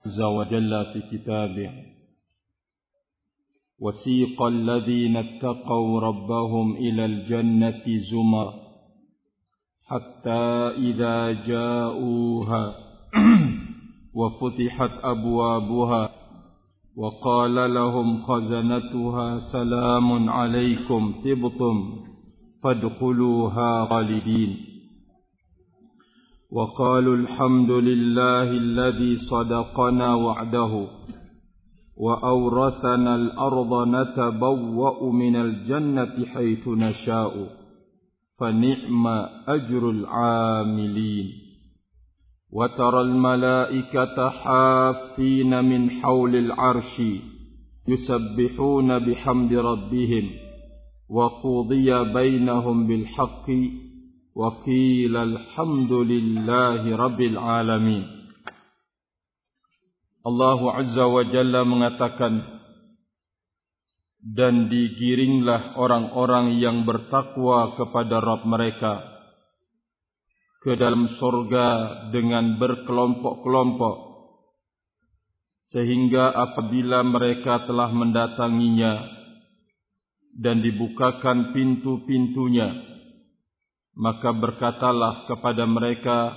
عز وجل في كتابه وسيق الذين اتقوا ربهم إلى الجنة زمرا حتى إذا جاءوها وفتحت أبوابها وقال لهم خزنتها سلام عليكم طبتم فادخلوها خالدين وقالوا الحمد لله الذي صدقنا وعده وأورثنا الأرض نتبوأ من الجنة حيث نشاء فنعم أجر العاملين وترى الملائكة حافين من حول العرش يسبحون بحمد ربهم وقضي بينهم بالحق وقيل الحمد لله رب العالمين. Allah Azza wa Jalla mengatakan, dan digiringlah orang-orang yang bertakwa kepada Rabb mereka ke dalam surga dengan berkelompok-kelompok, sehingga apabila mereka telah mendatanginya dan dibukakan pintu-pintunya, maka berkatalah kepada mereka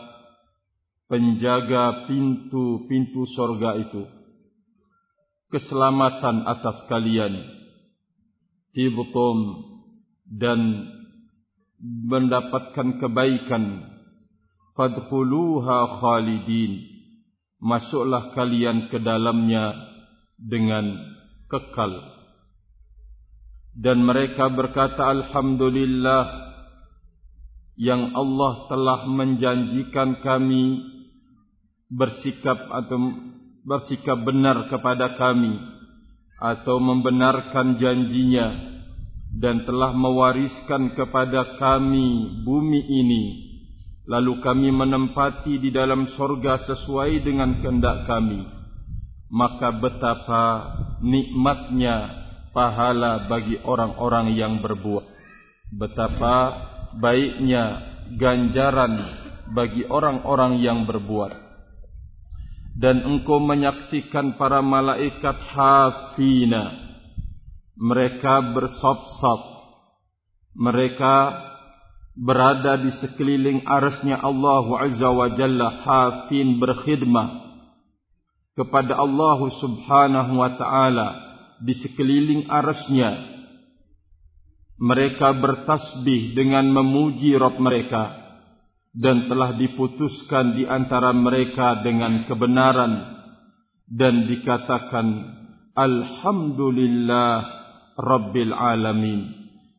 penjaga pintu-pintu surga itu, keselamatan atas kalian, tibtum, dan mendapatkan kebaikan, fadkhuluha khalidin, masuklah kalian ke dalamnya dengan kekal. Dan mereka berkata, alhamdulillah, yang Allah telah menjanjikan kami bersikap benar kepada kami atau membenarkan janjinya dan telah mewariskan kepada kami bumi ini, lalu kami menempati di dalam surga sesuai dengan kehendak kami, maka betapa nikmatnya pahala bagi orang-orang yang berbuat, betapa baiknya ganjaran bagi orang-orang yang berbuat. Dan engkau menyaksikan para malaikat hafina, mereka bersop-sop, mereka berada di sekeliling arasnya Allah Azza wa Jalla, hafin, berkhidmah kepada Allah Subhanahu wa Ta'ala di sekeliling arasnya. Mereka bertasbih dengan memuji Rabb mereka, dan telah diputuskan di antara mereka dengan kebenaran, dan dikatakan alhamdulillah Rabbil Alamin,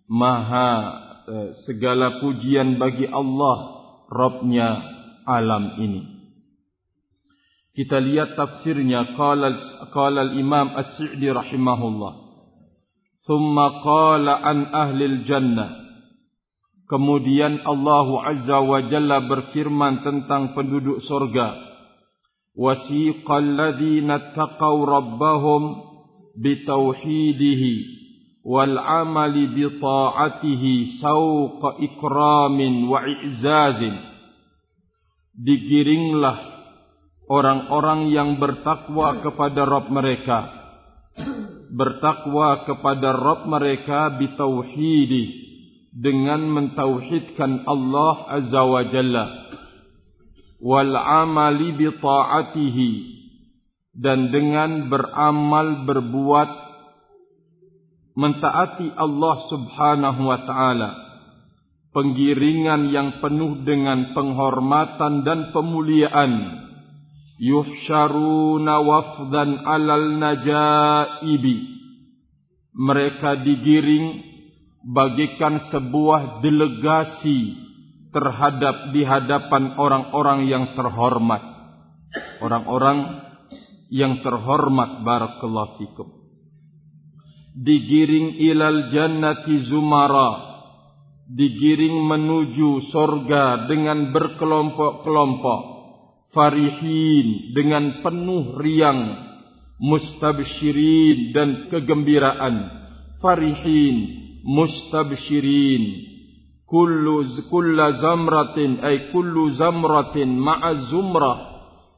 segala pujian bagi Allah, Rabbnya alam ini. Kita lihat tafsirnya. Qala al-Imam As-Sa'di rahimahullah, thumma qala an ahlil jannah. Kemudian Allah Azza wa Jalla berfirman tentang penduduk surga, wasiqal ladzina taqaw rabbahum bitauhidihi wal amali bi ta'atihi sauqa ikramin wa i'zazin. Digiringlah orang-orang yang bertakwa kepada Rabb mereka, bertakwa kepada Rabb mereka bitauhidi, dengan mentauhidkan Allah Azza wa Jalla, wal amali bi ta'atihi, dan dengan beramal berbuat mentaati Allah Subhanahu wa Ta'ala, penggiringan yang penuh dengan penghormatan dan pemuliaan. Yuhsyaruna wafdan alal najaibi, mereka digiring bagikan sebuah delegasi di hadapan orang-orang yang terhormat. Orang-orang yang terhormat, barakallahu fikum. Digiring ilal jannati zumara, digiring menuju surga dengan berkelompok-kelompok. Farihin, dengan penuh riang. Mustabshirin, dan kegembiraan. Farihin, mustabshirin, kullu zamratin ay kullu zamratin ma'a zumrah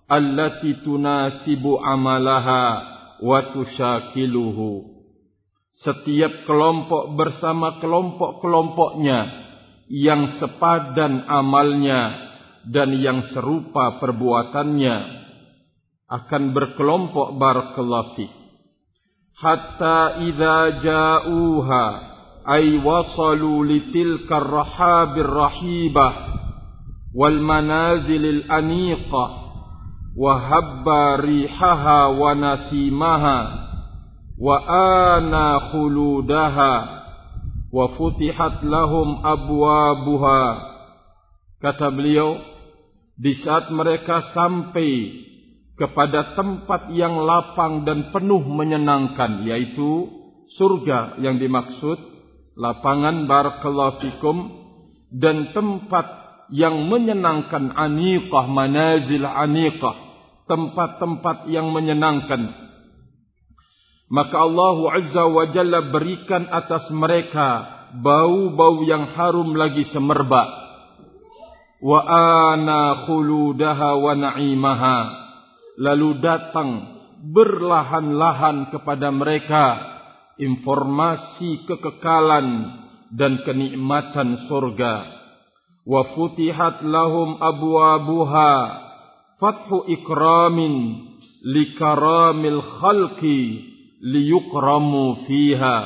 allati tunasibu amalaha wa tusyakiluhu. Setiap kelompok bersama kelompok-kelompoknya yang sepadan amalnya dan yang serupa perbuatannya akan berkelompok. Barakallahu fiik. Hatta idza ja'uha ay wasalu litilka ar-rahabir rahibah wal manazilil aniqah wa habba rihaha wa nasimaha wa ana khuludaha wa futihat lahum abwabuha. Kata beliau, di saat mereka sampai kepada tempat yang lapang dan penuh menyenangkan, yaitu surga yang dimaksud, lapangan barakallahu fikum, dan tempat yang menyenangkan, aniqah, manazil aniqah, tempat-tempat yang menyenangkan. Maka Allah Azza wa Jalla berikan atas mereka bau-bau yang harum lagi semerbak. Wa ana khuludaha wa na'imaha. Lalu datang berlahan-lahan kepada mereka informasi kekekalan dan kenikmatan surga. Wa futihat lahum abwabuha fathu ikramin likaramil khalqi liyukramu fiha.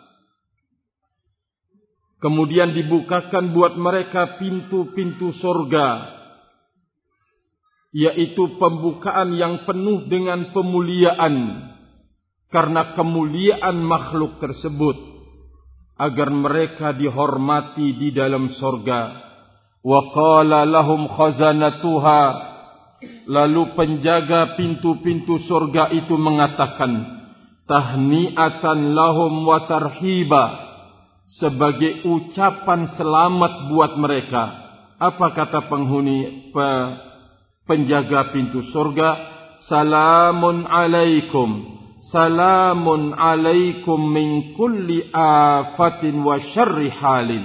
Kemudian dibukakan buat mereka pintu-pintu surga, yaitu pembukaan yang penuh dengan pemuliaan karena kemuliaan makhluk tersebut, agar mereka dihormati di dalam surga. Wa qala lahum khazanatuha. Lalu penjaga pintu-pintu surga itu mengatakan, tahni'atan lahum wa tarhiba, sebagai ucapan selamat buat mereka. Apa kata penjaga pintu surga? Salamun alaikum min kulli afatin wa syarri halin.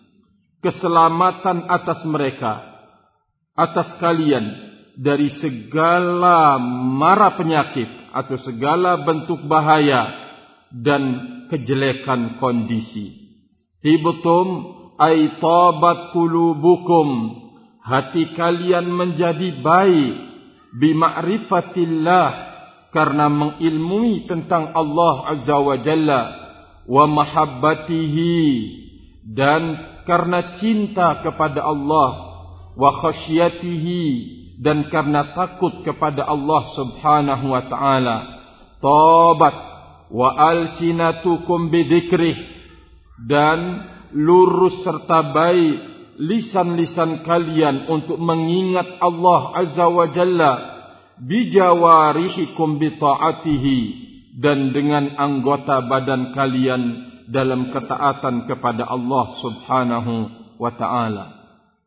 Keselamatan atas mereka, atas kalian, dari segala mara penyakit atau segala bentuk bahaya dan kejelekan kondisi. Tibtum ay tabat qulubukum, hati kalian menjadi baik, bima'rifatillah, karena mengilmui tentang Allah Azza wa Jalla, wa mahabbatihi, dan karena cinta kepada Allah, wa khasyatihi, dan karena takut kepada Allah Subhanahu wa ta'ala. Tabat wa alsinatukum bidzikrih, dan lurus serta baik lisan-lisan kalian untuk mengingat Allah Azza wa Jalla, bijawarihikum bita'atihi, dan dengan anggota badan kalian dalam ketaatan kepada Allah Subhanahu wa ta'ala.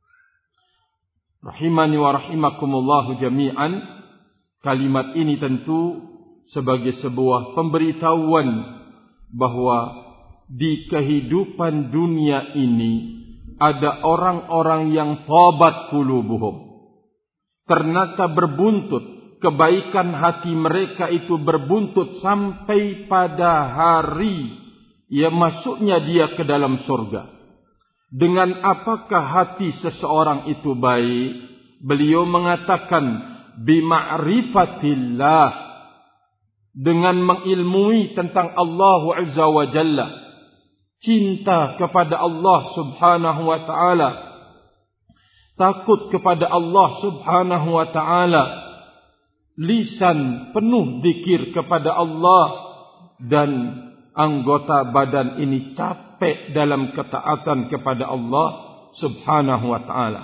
Rahimani wa rahimakumullahu jami'an. Kalimat ini tentu sebagai sebuah pemberitahuan bahwa di kehidupan dunia ini ada orang-orang yang tobat qulubuhum. Ternyata berbuntut, kebaikan hati mereka itu berbuntut sampai pada hari masuknya dia ke dalam surga. Dengan apakah hati seseorang itu baik? Beliau mengatakan bima'rifatillah, dengan mengilmui tentang Allah Azza wa Jalla, cinta kepada Allah Subhanahu wa ta'ala, takut kepada Allah Subhanahu wa ta'ala, lisan penuh zikir kepada Allah, dan anggota badan ini capek dalam ketaatan kepada Allah Subhanahu wa ta'ala.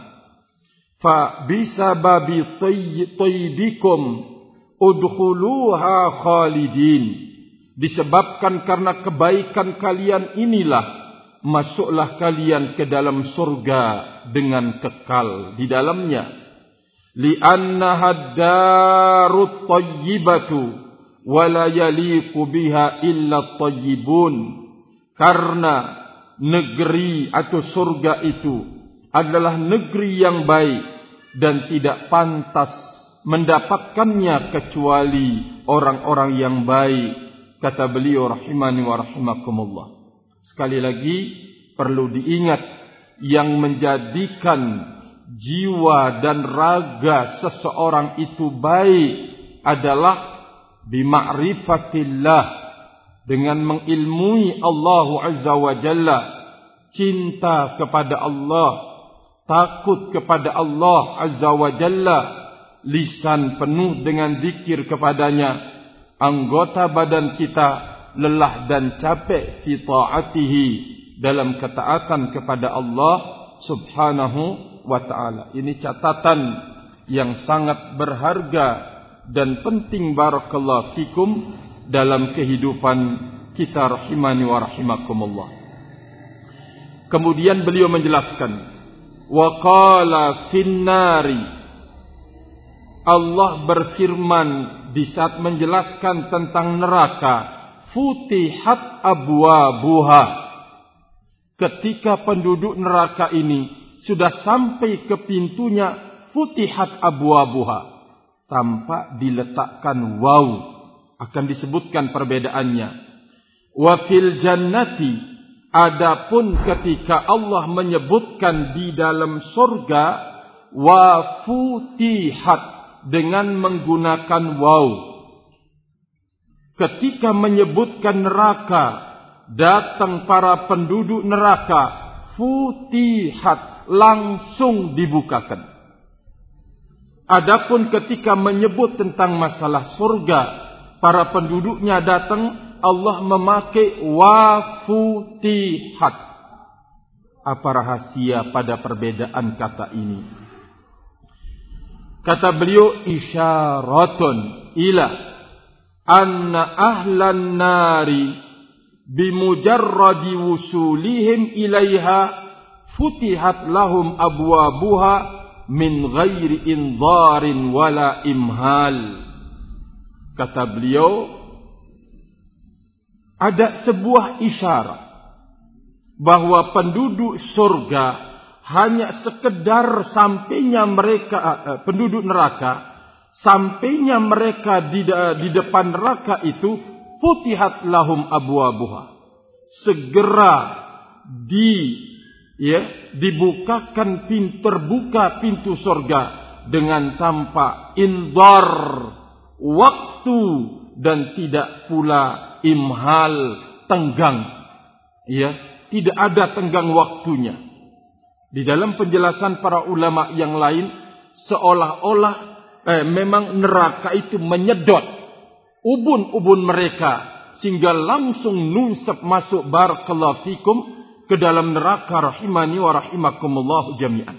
Fa bisababi tayyibikum udkhuluha khalidin. Disebabkan karena kebaikan kalian inilah, masuklah kalian ke dalam surga dengan kekal di dalamnya. Li'annaha ad-darut tayyibatu wala yaliqu biha illa tayyibun. Karena negeri atau surga itu adalah negeri yang baik, dan tidak pantas mendapatkannya kecuali orang-orang yang baik. Kata beliau rahimani wa rahimakumullah. Sekali lagi perlu diingat, yang menjadikan jiwa dan raga seseorang itu baik adalah bima'rifatillah, dengan mengilmui Allah Azza wa Jalla, cinta kepada Allah, takut kepada Allah Azza wa Jalla, lisan penuh dengan zikir kepadanya, anggota badan kita lelah dan capek fi ta'atihi, dalam ketaatan kepada Allah Subhanahu wa ta'ala. Ini catatan yang sangat berharga dan penting barakallahu fikum dalam kehidupan kita rahimani wa rahimakumullah. Kemudian beliau menjelaskan, wa qala finnari, Allah berfirman di saat menjelaskan tentang neraka, futihat abwabuha, ketika penduduk neraka ini sudah sampai ke pintunya, futihat abwabuha, tanpa diletakkan waw, akan disebutkan perbedaannya. Wa fil jannati, adapun ketika Allah menyebutkan di dalam surga, wa futihat, dengan menggunakan waw. Ketika menyebutkan neraka, datang para penduduk neraka, futihat, langsung dibukakan. Adapun ketika menyebut tentang masalah surga, para penduduknya datang, Allah memakai wafutihat. Apa rahasia pada perbedaan kata ini? Kata beliau, isyaratun ila anna ahlan nari bimujarradi wusulihim ilaiha futihat lahum abwabuha min ghairi indharin wala imhal. Kata beliau, ada sebuah isyarat bahwa penduduk surga hanya sekedar sampainya mereka, penduduk neraka, sampainya mereka di depan neraka itu, futihat lahum abwabuha, segera dibukakan terbuka pintu surga dengan tanpa indhar waktu dan tidak pula imhal tenggang, tidak ada tenggang waktunya. Di dalam penjelasan para ulama yang lain, seolah-olah memang neraka itu menyedot ubun-ubun mereka sehingga langsung nunsap masuk barakallahu fikum ke dalam neraka rahimani wa rahimakumullah jami'an.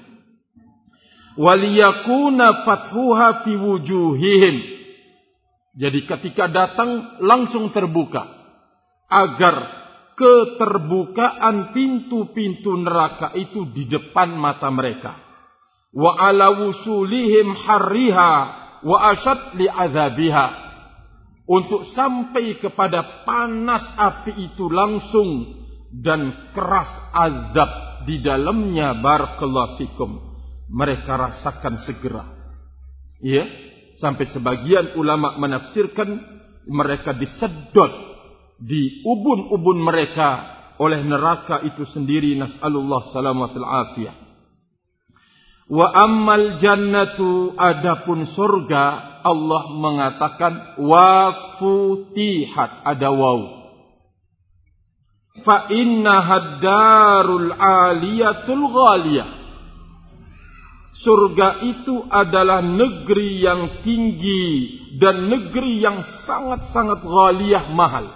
Waliyakuna fathuha fi wujuhihim. Jadi ketika datang langsung terbuka, agar keterbukaan pintu-pintu neraka itu di depan mata mereka. Wa ala wusulihim harriha wa ashad li'adzabiha, untuk sampai kepada panas api itu langsung dan keras azab di dalamnya barakallahu fikum, mereka rasakan segera. Sampai sebagian ulama menafsirkan mereka disedot di ubun-ubun mereka oleh neraka itu sendiri. Nas'alullah salamatul afiyah. Wa ammal jannatu, adapun surga, Allah mengatakan wa futihat, ada waw. Fa innaha darul aliyatul ghaliyah. Surga itu adalah negeri yang tinggi dan negeri yang sangat-sangat ghaliyah, mahal.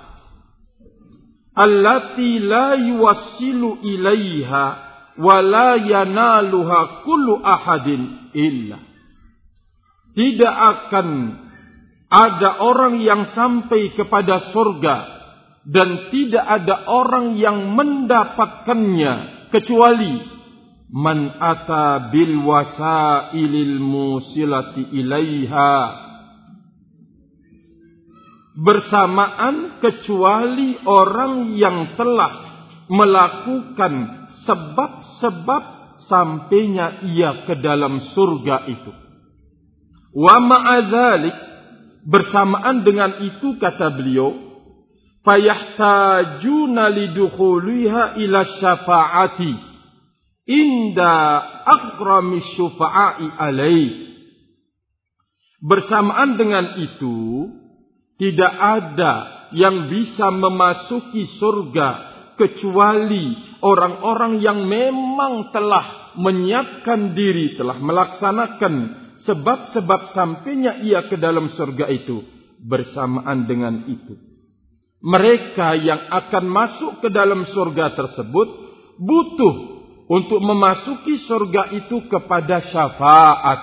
Allati la yuwassilu ilaiha wa la yanaluha kullu ahadin illa. Tidak akan ada orang yang sampai kepada surga dan tidak ada orang yang mendapatkannya kecuali man ata bil wasailil musilati ilaiha, bersamaan kecuali orang yang telah melakukan sebab-sebab sampainya ia ke dalam surga itu. Wa ma'adzalik, bersamaan dengan itu kata beliau, fayahtajuna lidukhuliha ila syafa'ati inda akrami syufa'i alaih. Bersamaan dengan itu, tidak ada yang bisa memasuki surga kecuali orang-orang yang memang telah menyiapkan diri, telah melaksanakan sebab-sebab sampainya ia ke dalam surga itu. Bersamaan dengan itu, mereka yang akan masuk ke dalam surga tersebut butuh untuk memasuki surga itu kepada syafaat.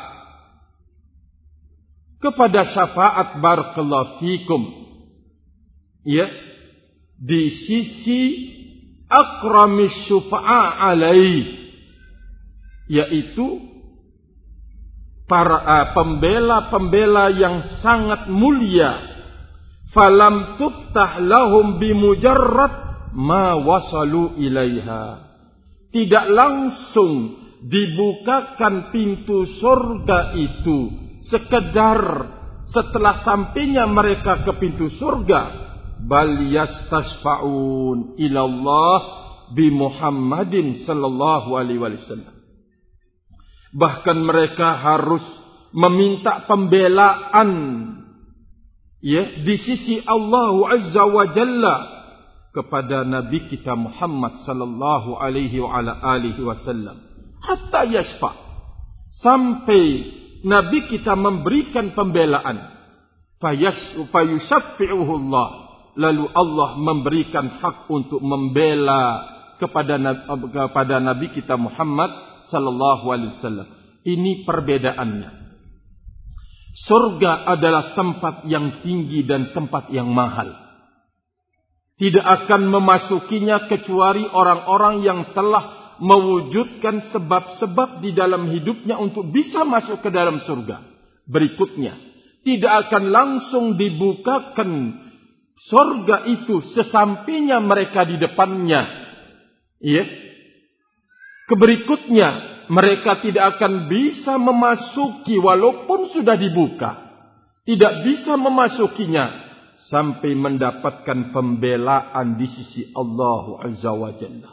Kepada syafaat, barakallahu fikum. Ya, di sisi akramis syufa'a alaih, yaitu para pembela-pembela yang sangat mulia. Falam tuftah lahum bimujarrad ma wasalu ilaiha. Tidak langsung dibukakan pintu surga itu sekedar setelah sampainya mereka ke pintu surga. Bal yastasfa'un ilallah bi Muhammadin sallallahu alaihi wasallam. Bahkan mereka harus meminta pembelaan, ya, di sisi Allah Azza wa Jalla kepada Nabi kita Muhammad sallallahu alaihi wa ala alihi wasallam, hatta yashfa, sampai Nabi kita memberikan pembelaan, fayushaffi'uhu Allah, lalu Allah memberikan hak untuk membela kepada Nabi kita Muhammad sallallahu alaihi wasallam. Ini perbedaannya. Surga adalah tempat yang tinggi dan tempat yang mahal. Tidak akan memasukinya kecuali orang-orang yang telah mewujudkan sebab-sebab di dalam hidupnya untuk bisa masuk ke dalam surga. Berikutnya, tidak akan langsung dibukakan surga itu sesampainya mereka di depannya. Ya. Keberikutnya, mereka tidak akan bisa memasuki walaupun sudah dibuka. Tidak bisa memasukinya sampai mendapatkan pembelaan di sisi Allah Azza wa Jalla.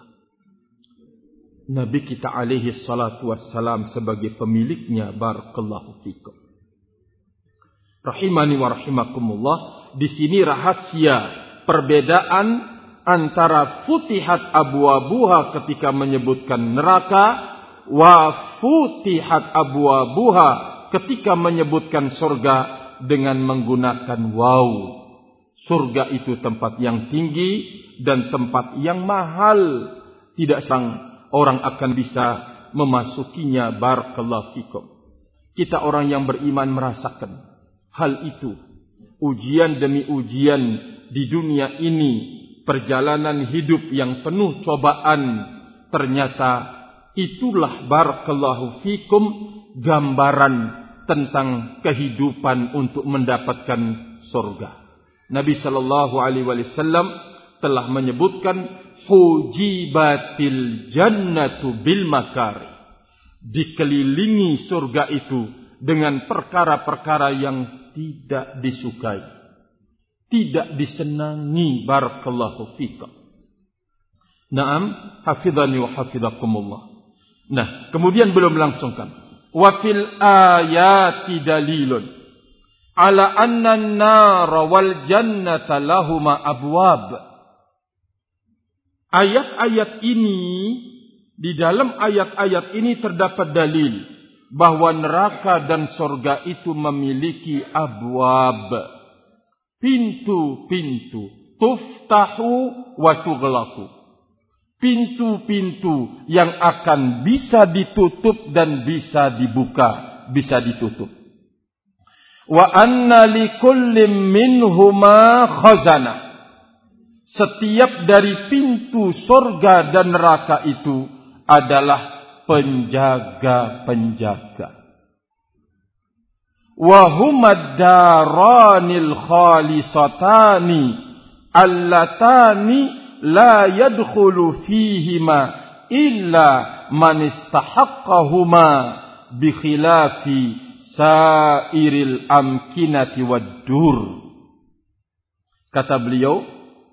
Nabi kita alaihi salatu wassalam sebagai pemiliknya, barakallahu fikum. Rahimani wa rahimakumullah. Di sini rahasia perbedaan antara futihat abwabuha ketika menyebutkan neraka, wa futihat abwabuha ketika menyebutkan surga dengan menggunakan waw. Surga itu tempat yang tinggi dan tempat yang mahal. Tidak sang orang akan bisa memasukinya, barakallahu fikum. Kita orang yang beriman merasakan hal itu. Ujian demi ujian di dunia ini, perjalanan hidup yang penuh cobaan, ternyata itulah, barakallahu fikum, gambaran tentang kehidupan untuk mendapatkan surga. Nabi sallallahu alaihi wasallam telah menyebutkan hujibatil jannatu bil makari. Dikelilingi surga itu dengan perkara-perkara yang tidak disukai, tidak disenangi, barakallahu fikum. Naam, hafizani wa hafizakumullah. Nah, kemudian belum melangsungkan. Wa fil ayati dalilun ala anna an-nara wal jannata lahuma abwab. Ayat-ayat ini, di dalam ayat-ayat ini terdapat dalil bahwa neraka dan surga itu memiliki abwab, pintu-pintu, tuftahu wa tughlaqu, pintu-pintu yang akan bisa ditutup dan bisa dibuka, bisa ditutup. Wa anna likullin minhuma khazanah. Setiap dari pintu surga dan neraka itu adalah penjaga-penjaga. Wa humad daranil khalisatani allatani la yadkhulu fihima illa man istahaqqahuma bi khilafi sairil amkinati wad-dur. Kata beliau,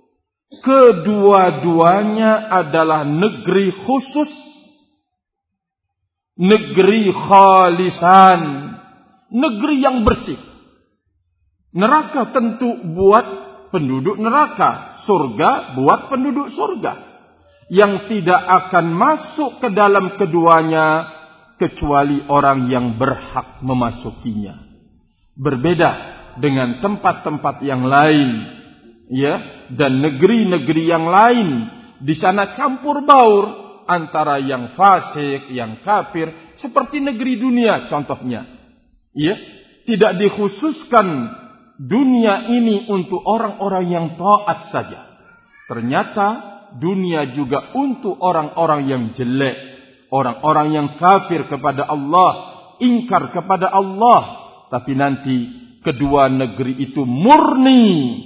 kedua-duanya adalah negeri khusus, negeri khalisan, negeri yang bersih. Neraka tentu buat penduduk neraka, surga buat penduduk surga. Yang tidak akan masuk ke dalam keduanya kecuali orang yang berhak memasukinya. Berbeda dengan tempat-tempat yang lain. Ya, dan negeri-negeri yang lain, di sana campur baur antara yang fasik, yang kafir, seperti negeri dunia contohnya. Ya, tidak dikhususkan dunia ini untuk orang-orang yang taat saja. Ternyata dunia juga untuk orang-orang yang jelek, orang-orang yang kafir kepada Allah, ingkar kepada Allah. Tapi nanti kedua negeri itu murni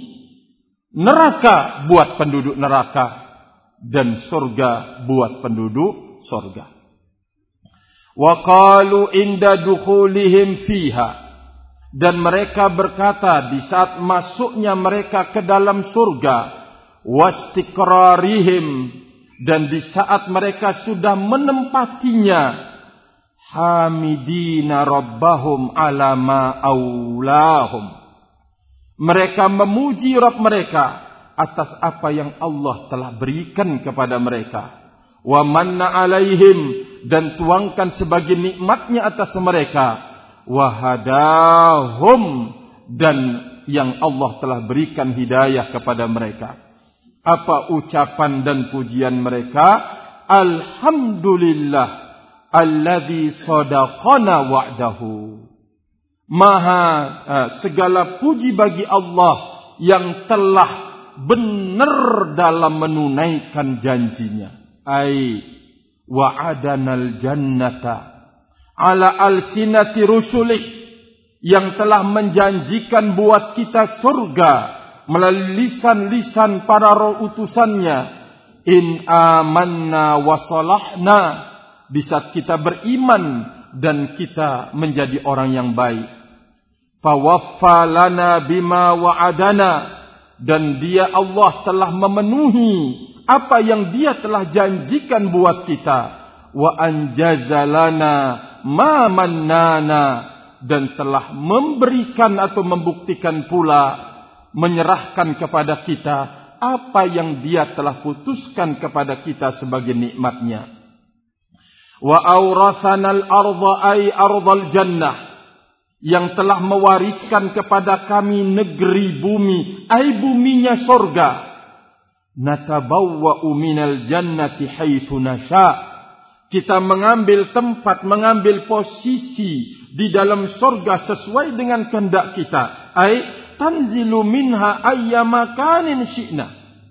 neraka buat penduduk neraka dan surga buat penduduk surga. Wa qalu inda dukhulihim fiha, dan mereka berkata di saat masuknya mereka ke dalam surga, wastiqrarihim, dan di saat mereka sudah menempatinya, hamidina rabbahum ala ma aulahum, mereka memuji Rabb mereka atas apa yang Allah telah berikan kepada mereka. Wa manna alaihim, dan tuangkan sebagai nikmatnya atas mereka. Wa hadahum, dan yang Allah telah berikan hidayah kepada mereka. Apa ucapan dan pujian mereka? Alhamdulillah alladzi sadaqana wa'dahu. Segala puji bagi Allah yang telah benar dalam menunaikan janjinya. Ai wa'adanal jannata ala alsinati rusulih, yang telah menjanjikan buat kita surga melalui lisan-lisan para utusannya. In amanna wa salahna, di saat kita beriman dan kita menjadi orang yang baik. Fawaffa lana bima wa'adana, dan dia Allah telah memenuhi apa yang dia telah janjikan buat kita. Wa anjazalana ma mannana, dan telah memberikan atau membuktikan pula, menyerahkan kepada kita apa yang dia telah putuskan kepada kita sebagai nikmatnya. Wa awrathanal arda ay ardal jannah, yang telah mewariskan kepada kami negeri bumi, ay buminya surga. Natabawwa'u minal jannati haitsu nasha, kita mengambil tempat, mengambil posisi di dalam surga sesuai dengan kehendak kita. Ay tanzilu minha ayyama kanin syi'na.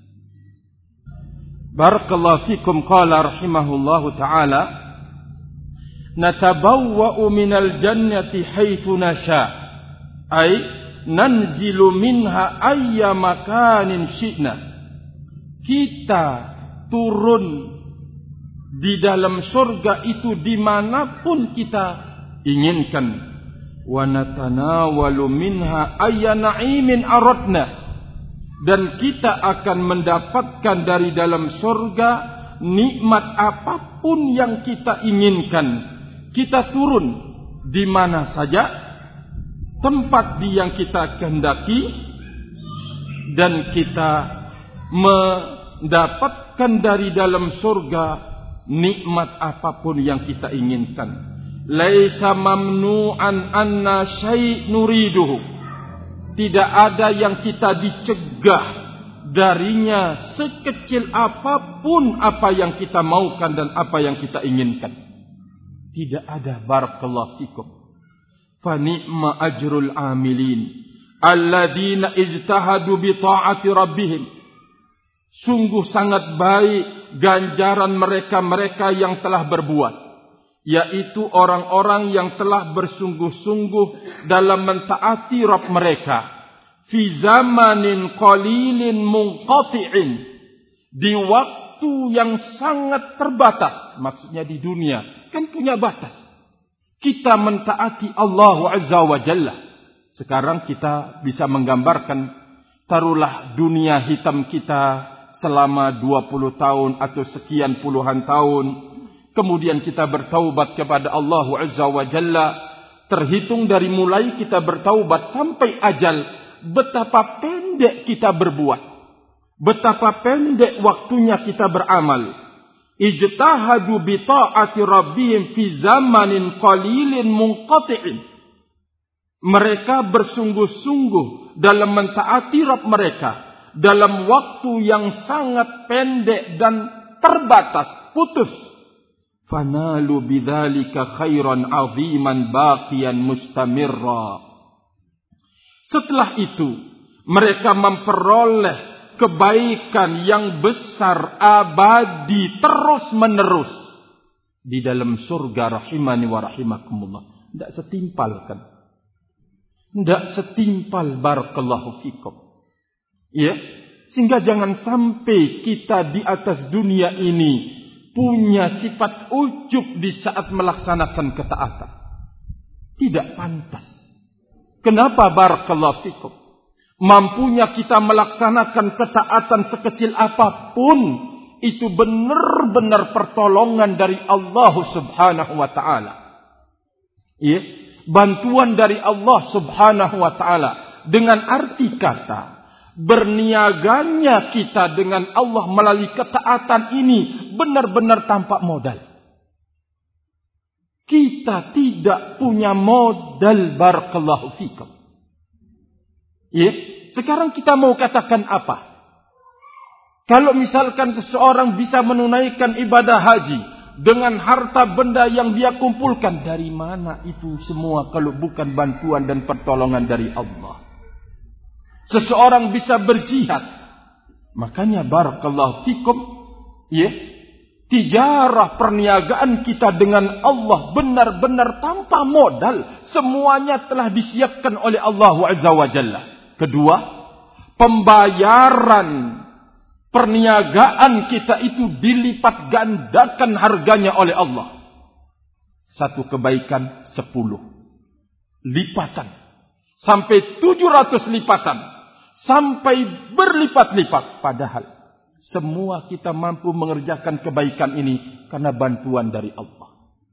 Barakallahu fikum. Qala rahimahullahu ta'ala, natabawwa'u minal jannati haitsu nasha, ay nanzilu minha ayyama kanin syi'na. Kita turun di dalam surga itu dimanapun kita inginkan. Wa natanawalu minha ayya na'imin aradna, dan kita akan mendapatkan dari dalam surga nikmat apapun yang kita inginkan. Kita turun di mana saja, tempat yang kita kehendaki, dan kita mendapatkan dari dalam surga nikmat apapun yang kita inginkan. Laisa mamnu'an anna syai' nuriduhu, tidak ada yang kita dicegah darinya sekecil apapun apa yang kita maukan dan apa yang kita inginkan. Tidak ada. Barakallahu fikum. Fa ni'ma ajrul amilin alladzina ijtahadu bi ta'ati rabbihim. Sungguh sangat baik ganjaran mereka-mereka yang telah berbuat, yaitu orang-orang yang telah bersungguh-sungguh dalam mentaati Rabb mereka. Fi zamanin qalilin munqati'in, di waktu yang sangat terbatas. Maksudnya di dunia kan punya batas. kita mentaati Allah Azza wa Jalla. Sekarang kita bisa menggambarkan, taruhlah dunia hitam kita selama 20 tahun atau sekian puluhan tahun. Kemudian kita bertaubat kepada Allah Azza wa Jalla. Terhitung dari mulai kita bertaubat sampai ajal, betapa pendek kita berbuat. Betapa pendek waktunya kita beramal. Ijtahadu bi ta'ati rabbihim fi zamanin qalilin munqati'in. Mereka bersungguh-sungguh dalam mentaati Rabb mereka dalam waktu yang sangat pendek dan terbatas, putus. Fanalu bidzalika khairan 'aziman baqiyan mustamirra. Setelah itu mereka memperoleh kebaikan yang besar, abadi, terus menerus di dalam surga, rahimani wa rahimakumullah. Tidak setimpal kan? Tidak setimpal, barakallahu fikum. Ya, sehingga jangan sampai kita di atas dunia ini punya sifat ujub di saat melaksanakan ketaatan. Tidak pantas. Kenapa, barakallahu fikum? Mampunya kita melaksanakan ketaatan sekecil apapun, itu benar-benar pertolongan dari Allah Subhanahu wa taala. Ya, bantuan dari Allah Subhanahu wa taala, dengan arti kata berniaganya kita dengan Allah melalui ketaatan ini benar-benar tanpa modal. Kita tidak punya modal, barakallahu fikum. Ya, sekarang kita mau katakan apa? Kalau misalkan seseorang bisa menunaikan ibadah haji dengan harta benda yang dia kumpulkan, dari mana itu semua kalau bukan bantuan dan pertolongan dari Allah? Seseorang bisa berjihad, makanya barakallahu fikum, ya, tijarah perniagaan kita dengan Allah benar-benar tanpa modal, semuanya telah disiapkan oleh Allah Azza wa Jalla. Kedua, pembayaran perniagaan kita itu dilipat gandakan harganya oleh Allah. Satu kebaikan 10 lipatan, sampai 700 lipatan, sampai berlipat-lipat. Padahal semua kita mampu mengerjakan kebaikan ini karena bantuan dari Allah.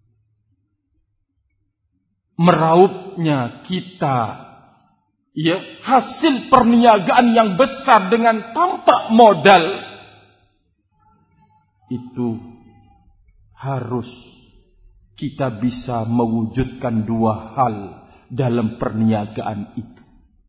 Meraupnya kita, ya, hasil perniagaan yang besar dengan tanpa modal, itu harus kita bisa mewujudkan dua hal dalam perniagaan itu.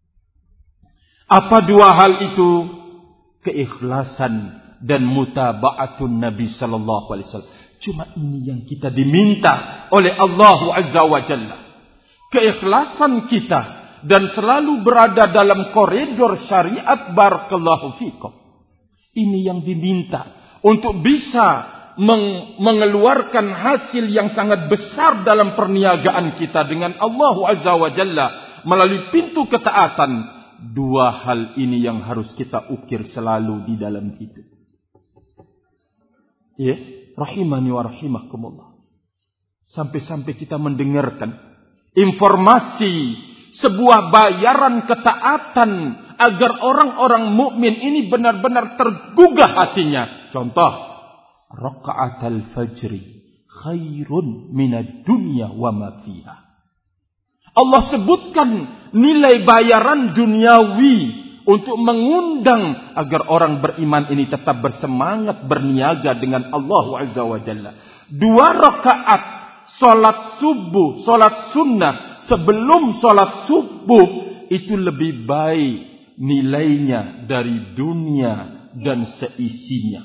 Apa dua hal itu? Keikhlasan dan mutaba'atun Nabi sallallahu alaihi wasallam. Cuma ini yang kita diminta oleh Allah Azza wa Jalla. Keikhlasan kita dan selalu berada dalam koridor syariat, barakallahu fikum. Ini yang diminta untuk bisa mengeluarkan hasil yang sangat besar dalam perniagaan kita dengan Allah Azza wa Jalla melalui pintu ketaatan. Dua hal ini yang harus kita ukir selalu di dalam hidup. Ya, rahimani wa rahimakumullah. Sampai-sampai kita mendengarkan informasi sebuah bayaran ketaatan agar orang-orang mukmin ini benar-benar tergugah hatinya. Contoh, raka'atul fajri khairun minad dunya wa ma fiha. Allah sebutkan nilai bayaran duniawi untuk mengundang agar orang beriman ini tetap bersemangat berniaga dengan Allah Azza wa Jalla. 2 rakaat salat subuh, salat sunnah sebelum salat subuh itu lebih baik nilainya dari dunia dan seisinya.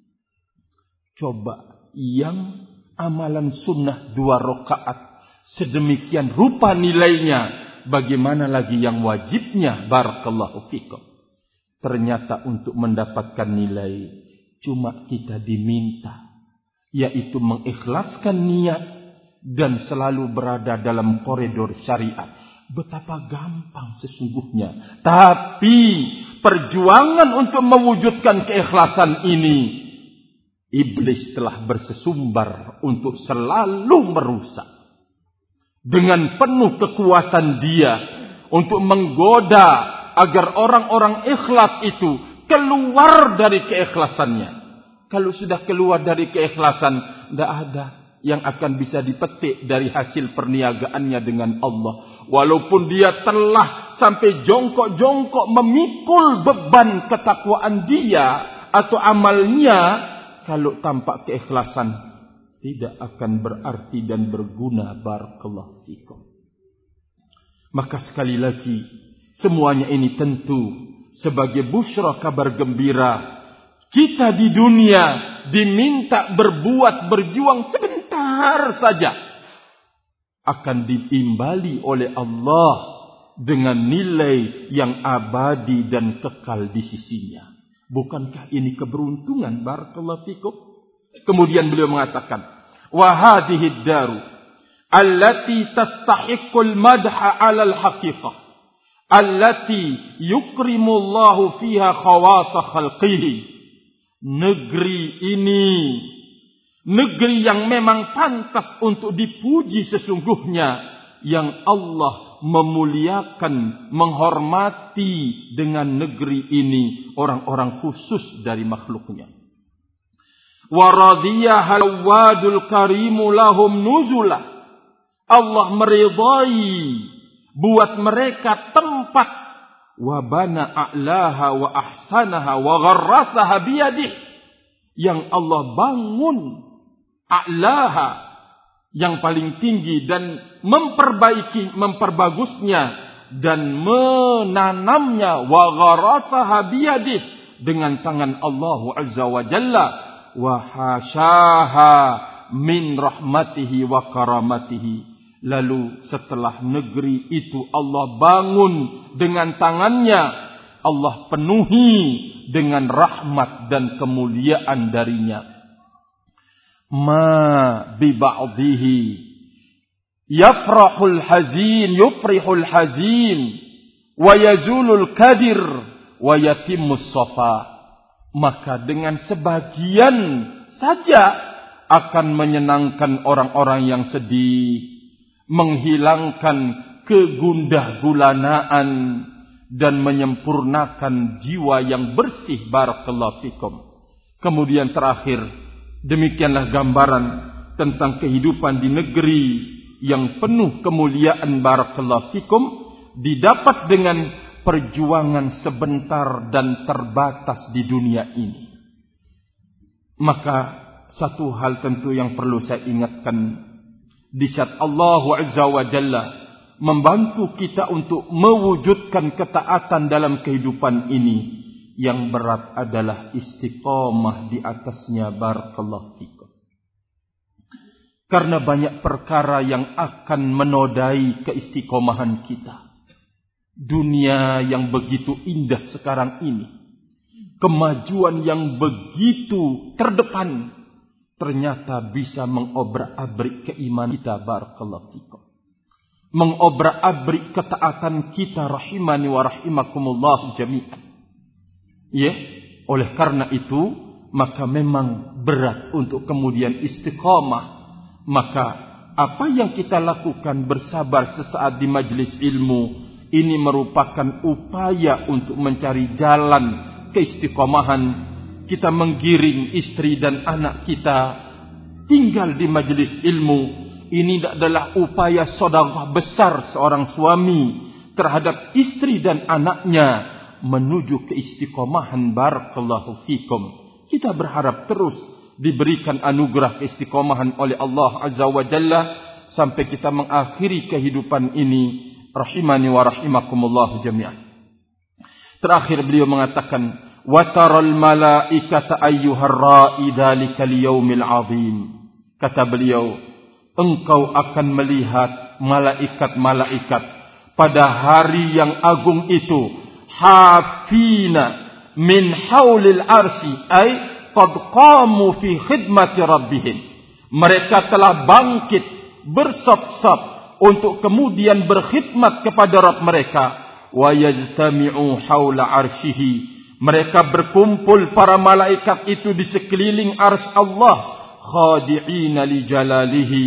Coba yang amalan sunnah 2 rakaat sedemikian rupa nilainya, bagaimana lagi yang wajibnya, barakallahu fikum. Ternyata untuk mendapatkan nilai cuma kita diminta, yaitu mengikhlaskan niat dan selalu berada dalam koridor syariat. Betapa gampang sesungguhnya. Tapi perjuangan untuk mewujudkan keikhlasan ini, iblis telah bersesumbar untuk selalu merusak. dengan penuh kekuatan dia untuk menggoda agar orang-orang ikhlas itu keluar dari keikhlasannya. Kalau sudah keluar dari keikhlasan, tidak ada yang akan bisa dipetik dari hasil perniagaannya dengan Allah. Walaupun dia telah sampai jongkok-jongkok memikul beban ketakwaan dia atau amalnya, kalau tampak keikhlasan tidak akan berarti dan berguna. Barakallahu fikum. Maka sekali lagi, semuanya ini tentu sebagai busyra, kabar gembira. Kita di dunia diminta berjuang sebentar saja, akan diimbali oleh Allah dengan nilai yang abadi dan kekal di sisinya. Bukankah ini keberuntungan? Barakallahu fikum. Kemudian beliau mengatakan, wa hadhihi daru allati tastahiqqul madha 'ala al-haqiqah allati yukrimullahu fiha khawasa khalqihi. Negeri ini, negeri yang memang pantas untuk dipuji sesungguhnya, yang Allah memuliakan, menghormati dengan negeri ini orang-orang khusus dari makhluknya. Wa radiyahal wadul karimu lahum nuzula. Allah meridai buat mereka tempat. Wa bana a'laha wa ahsanaha wa gharrasaha biyadih. Yang Allah bangun a'laha, yang paling tinggi, dan memperbagusnya dan menanamnya, wa gharrasaha biyadih, dengan tangan Allah Azza wa Jalla. Wa hasyaha min rahmatihi wa karamatihi. Lalu setelah negeri itu Allah bangun dengan tangannya, Allah penuhi dengan rahmat dan kemuliaan darinya. Ma bi ba'dihi yafrahul hazin yuprihul hazin wa yazulul kadir wa yatimmus safa. Maka dengan sebagian saja akan menyenangkan orang-orang yang sedih, menghilangkan kegundah-gulanaan, dan menyempurnakan jiwa yang bersih. Barakallahu fikum. Kemudian terakhir, demikianlah gambaran tentang kehidupan di negeri yang penuh kemuliaan. Barakallahu fikum. Didapat dengan perjuangan sebentar dan terbatas di dunia ini. Maka satu hal tentu yang perlu saya ingatkan, di saat Allah Azza wa Jalla membantu kita untuk mewujudkan ketaatan dalam kehidupan ini, yang berat adalah istiqamah di atasnya. Barakallahu fikum. Karena banyak perkara yang akan menodai keistiqomahan kita. Dunia yang begitu indah sekarang ini, kemajuan yang begitu terdepan, ternyata bisa mengobrak-abrik keimanan kita. Barakallahu fikum. Mengobrak-abrik ketaatan kita. Rahimani wa rahimakumullah jami'an. Ya, oleh karena itu, maka memang berat untuk kemudian istiqamah. Maka apa yang kita lakukan bersabar sesaat di majlis ilmu, ini merupakan upaya untuk mencari jalan keistiqomahan. Kita menggiring istri dan anak kita tinggal di majlis ilmu. Ini adalah upaya sedekah besar seorang suami terhadap istri dan anaknya menuju keistiqomahan. Barakallahu fikum. Kita berharap terus diberikan anugerah keistiqomahan oleh Allah Azza wa Jalla sampai kita mengakhiri kehidupan ini. Rahimani wa rahimakumullah jami'an. Terakhir beliau mengatakan, wa taral malaikata ayyuhar ra'i dzalikal yaumil 'azim. Kata beliau, engkau akan melihat malaikat-malaikat pada hari yang agung itu, hafina min haulil arsy, ay qad qamu fi khidmati rabbihim. Mereka telah bangkit bersaf-saf untuk kemudian berkhidmat kepada Rabb mereka. Wa yajtami'u haula arsyihi. Mereka berkumpul para malaikat itu di sekeliling arsy Allah, khadi'ina li jalalihi,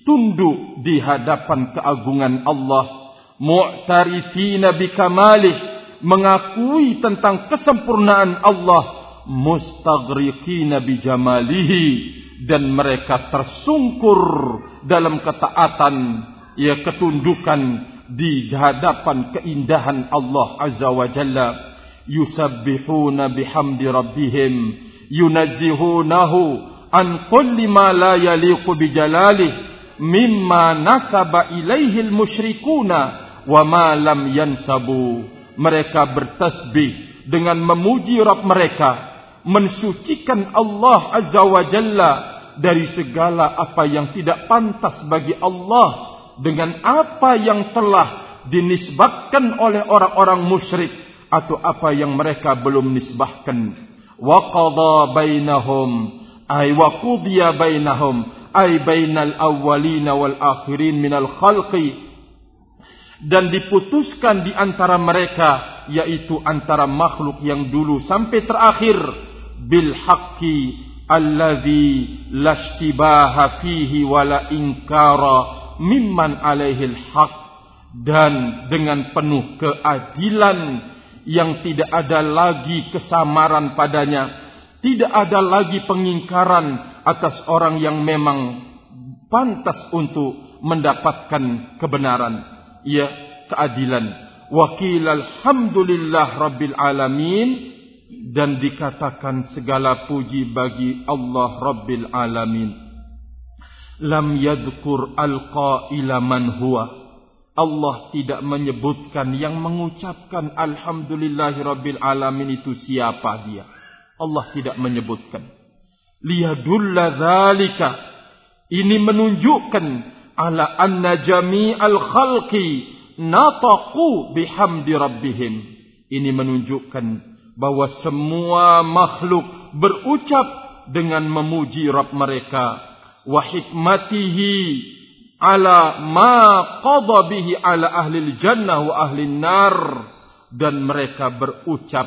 tunduk di hadapan keagungan Allah, mu'tarifina bikamalih, mengakui tentang kesempurnaan Allah, mustaghriqina bijamalihi, dan mereka tersungkur dalam ketaatan, ketundukan di hadapan keindahan Allah Azza wa Jalla. Yusabbihuna bihamdi rabbihim, yunazzihunahu an kulli ma la yaliqu bijalalihi, mimma nasaba ilaihil musyrikuna wa ma lam yansabu. Mereka bertasbih dengan memuji Rabb mereka, mensucikan Allah Azza wa Jalla dari segala apa yang tidak pantas bagi Allah, dengan apa yang telah dinisbatkan oleh orang-orang musyrik atau apa yang mereka belum nisbahkan. Wa qada bainahum ay wa qudiya bainahum ay bainal awwalina wal akhirin minal khalqi, dan diputuskan di antara mereka, yaitu antara makhluk yang dulu sampai terakhir, bil haqqi alladhi lashtibaha fihi wala inkara mimman alaihil haq, dan dengan penuh keadilan yang tidak ada lagi kesamaran padanya, tidak ada lagi pengingkaran atas orang yang memang pantas untuk mendapatkan kebenaran, keadilan. Wakil alhamdulillah rabbil alamin, dan dikatakan segala puji bagi Allah Rabbil alamin. Lam yadhkur alqaila man huwa, Allah tidak menyebutkan yang mengucapkan alhamdulillahi rabbil alamin itu siapa dia. Allah tidak menyebutkan. Liyadulla dzalika, ini menunjukkan ala anna jami'al khalqi nataqu bihamdi rabbihim. Ini menunjukkan bahwa semua makhluk berucap dengan memuji Rabb mereka, wa hikmatihi ala ma qada bihi ala ahli jannah wa ahli nar, dan mereka berucap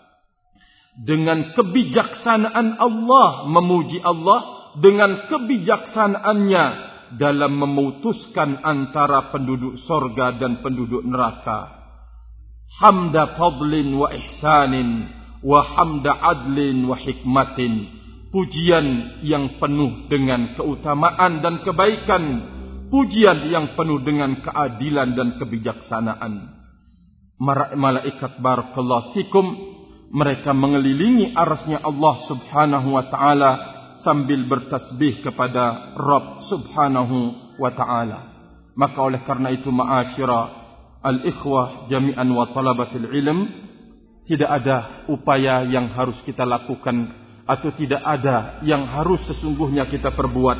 dengan kebijaksanaan Allah, memuji Allah dengan kebijaksanaannya dalam memutuskan antara penduduk sorga dan penduduk neraka. Hamda fadlin wa ihsanin wa hamda adlin wa hikmatin, pujian yang penuh dengan keutamaan dan kebaikan, pujian yang penuh dengan keadilan dan kebijaksanaan. Malaikat barakallahu fikum, mereka mengelilingi arasnya Allah subhanahu wa ta'ala sambil bertasbih kepada Rabb subhanahu wa ta'ala. Maka oleh karena itu, ma'asyira al-ikhwah jami'an wa talabatil ilm, tidak ada upaya yang harus kita lakukan atau tidak ada yang harus sesungguhnya kita perbuat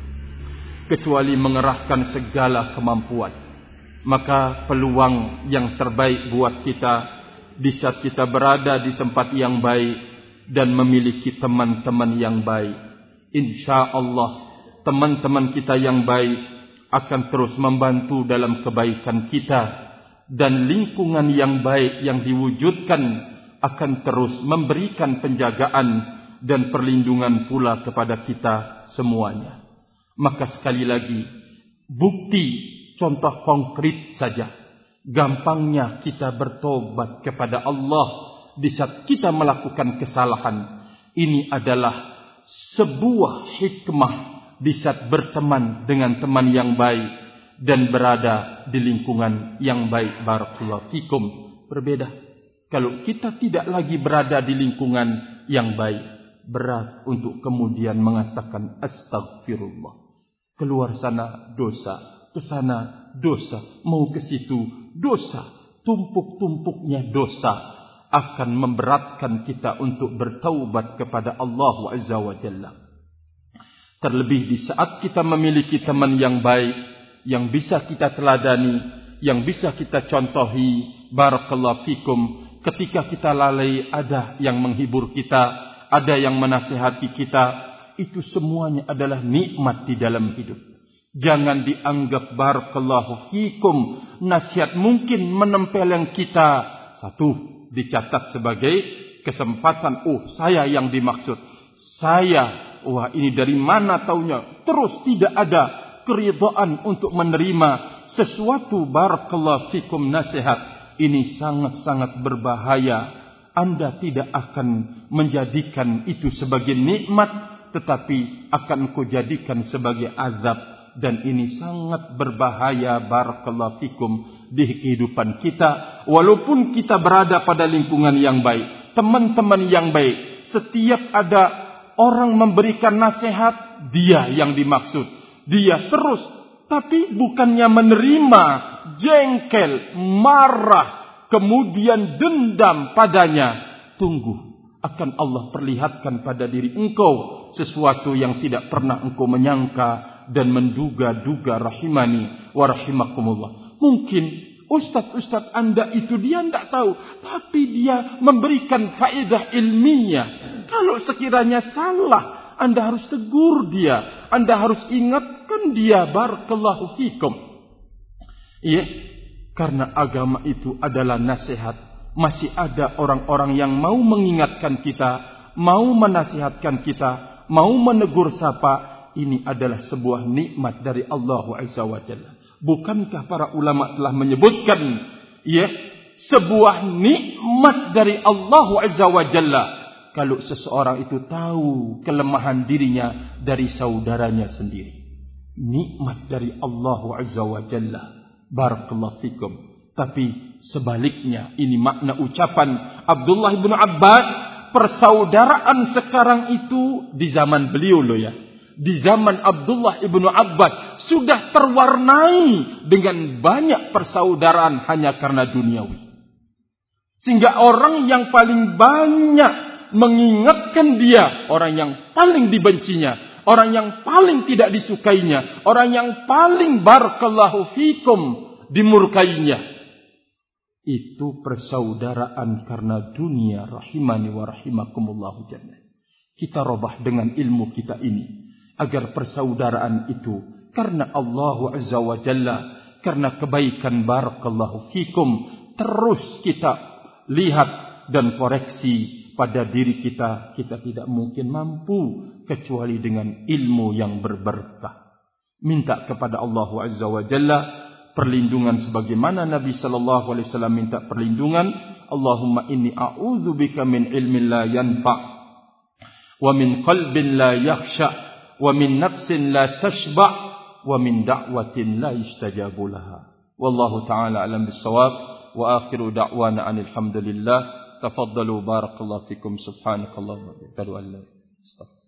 kecuali mengerahkan segala kemampuan. Maka peluang yang terbaik buat kita di saat kita berada di tempat yang baik dan memiliki teman-teman yang baik, insya Allah teman-teman kita yang baik akan terus membantu dalam kebaikan kita, dan lingkungan yang baik yang diwujudkan akan terus memberikan penjagaan dan perlindungan pula kepada kita semuanya. Maka sekali lagi, bukti contoh konkret saja, gampangnya kita bertobat kepada Allah di saat kita melakukan kesalahan. Ini adalah sebuah hikmah di saat berteman dengan teman yang baik dan berada di lingkungan yang baik. Barakallahu fikum. Berbeda kalau kita tidak lagi berada di lingkungan yang baik, berat untuk kemudian mengatakan astagfirullah. Keluar sana dosa, ke sana dosa, mau ke situ dosa, tumpuk-tumpuknya dosa akan memberatkan kita untuk bertaubat kepada Allah Azza wa Jalla. Terlebih di saat kita memiliki teman yang baik, yang bisa kita teladani, yang bisa kita contohi. Barakallahu fikum. Ketika kita lalai, ada yang menghibur kita, ada yang menasihati kita. Itu semuanya adalah nikmat di dalam hidup. Jangan dianggap barakallahu fikum nasihat mungkin menempeleng kita. Satu, dicatat sebagai kesempatan. Oh, saya yang dimaksud. Saya, wah ini dari mana taunya? Terus tidak ada keridhaan untuk menerima sesuatu barakallahu fikum nasihat. Ini sangat-sangat berbahaya. Anda tidak akan menjadikan itu sebagai nikmat, tetapi akan kau jadikan sebagai azab. Dan ini sangat berbahaya barakallahu fikum di kehidupan kita. Walaupun kita berada pada lingkungan yang baik, teman-teman yang baik, setiap ada orang memberikan nasihat, dia yang dimaksud. Dia terus, tapi bukannya menerima, jengkel, marah, kemudian dendam padanya. Tunggu, akan Allah perlihatkan pada diri engkau sesuatu yang tidak pernah engkau menyangka dan menduga-duga rahimani wa rahimakumullah. Mungkin ustaz-ustaz Anda itu dia tidak tahu, tapi dia memberikan faedah ilmiah. Kalau sekiranya salah, Anda harus tegur dia, Anda harus ingatkan dia barakallahu fikum. Iya, karena agama itu adalah nasihat. Masih ada orang-orang yang mau mengingatkan kita, mau menasihatkan kita, mau menegur sapa. Ini adalah sebuah nikmat dari Allah Azza wa Jalla. Bukankah para ulama telah menyebutkan, ya, sebuah nikmat dari Allah Azza wa Jalla kalau seseorang itu tahu kelemahan dirinya dari saudaranya sendiri. Nikmat dari Allah Azza wa Jalla. Barakallahu fikum. Tapi sebaliknya, ini makna ucapan Abdullah bin Abbas, persaudaraan sekarang itu di zaman beliau loh ya. Di zaman Abdullah ibnu Abbas sudah terwarnai dengan banyak persaudaraan hanya karena duniawi. Sehingga orang yang paling banyak mengingatkan dia, orang yang paling dibencinya, orang yang paling tidak disukainya, orang yang paling barakallahu fikum dimurkainya. Itu persaudaraan karena dunia rahimani wa rahimakumullahu jannah. Kita robah dengan ilmu kita ini. Agar persaudaraan itu karena Allah Azza wa Jalla, karena kebaikan barakallahu fikum, terus kita lihat dan koreksi pada diri kita. Kita tidak mungkin mampu kecuali dengan ilmu yang berberkah. Minta kepada Allah Azza wa Jalla perlindungan sebagaimana Nabi sallallahu alaihi wasallam minta perlindungan. Allahumma inni a'udzubika min ilmin la yanfa' wa min qalbin la yakhsha' wa min nafsin la tashba' wa min da'watin la yustajabu laha. Wallahu ta'ala alam bis-shawab wa akhiru da'wana anil hamdulillah. Tafaddalu barakallahu fikum subhanakallahumma wa bihamdika.